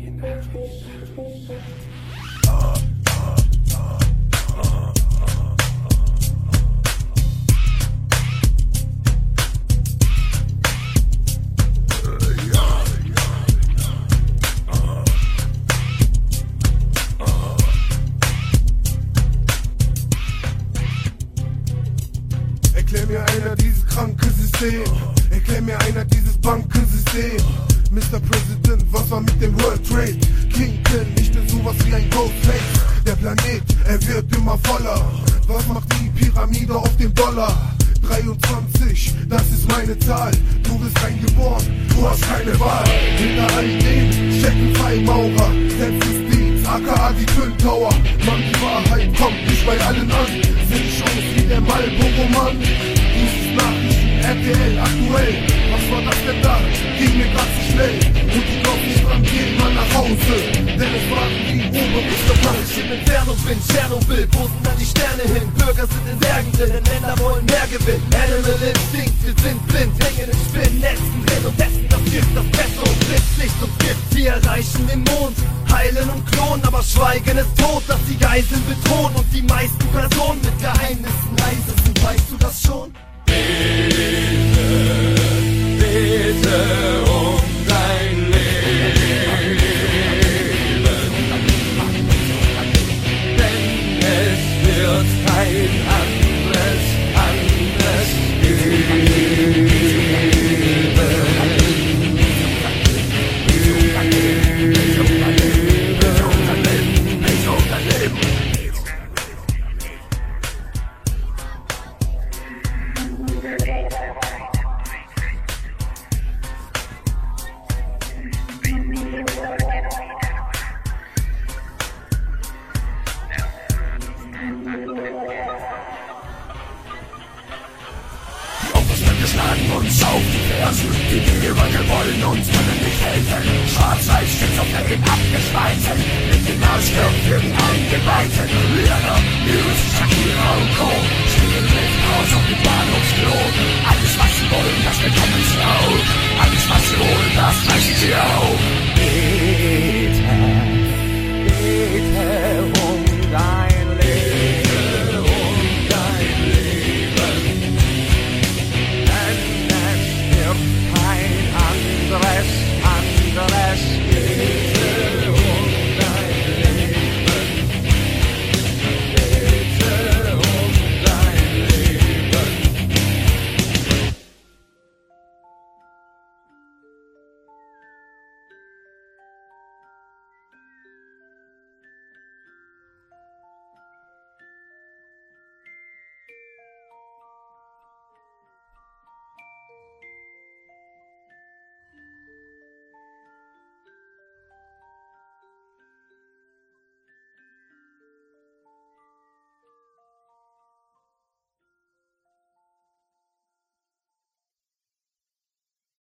Erklär mir einer dieses kranke System. Erklär mir einer dieses Bankensystem. Mr. President, was war mit dem World Trade? Kingpin, nicht nur sowas wie ein Ghostface. Der Planet, er wird immer voller. Was macht die Pyramide auf dem Dollar? 23, das ist meine Zahl. Du bist reingeboren, du hast keine Wahl. Hinter all dem stecken Freimaurer. Selbstjustiz, aka die Twin Tower. Mann, die Wahrheit kommt nicht bei allen an. Sind Shows wie der Marlboro-Mann. Dieses Nachrichten, RTL, aktuell. Was war das denn da? Ging mir grad zu schnell. Und die glaubt nicht dran, geht mal nach Hause. Denn es waren die Obermusterplan. Ich im Inferno bin, Tschernobyl, wo sind dann die Sterne hin? Bürger sind in Bergen drin, denn Länder wollen mehr Gewinn. Animal Instinct, wir sind blind, hängen in Spinnnetzen drin und testen das Gift, das Beste und Blitzlicht und Gift. Wir erreichen den Mond, heilen und klonen, aber Schweigen ist tot, dass die Geiseln bedrohen und die meisten Personen mit Geheimnissen leise sind. Weißt du das schon? Bitte um dein Leben, denn es wird kein anderes geben. Schlagen uns auf die Fersen, die Gewalke wollen uns können nicht helfen. Schwarz-Weiß schizophren abgespalten, mit dem Ausdruck für die Eingeweihten. Lehrer, News, Shakira und Co. stehen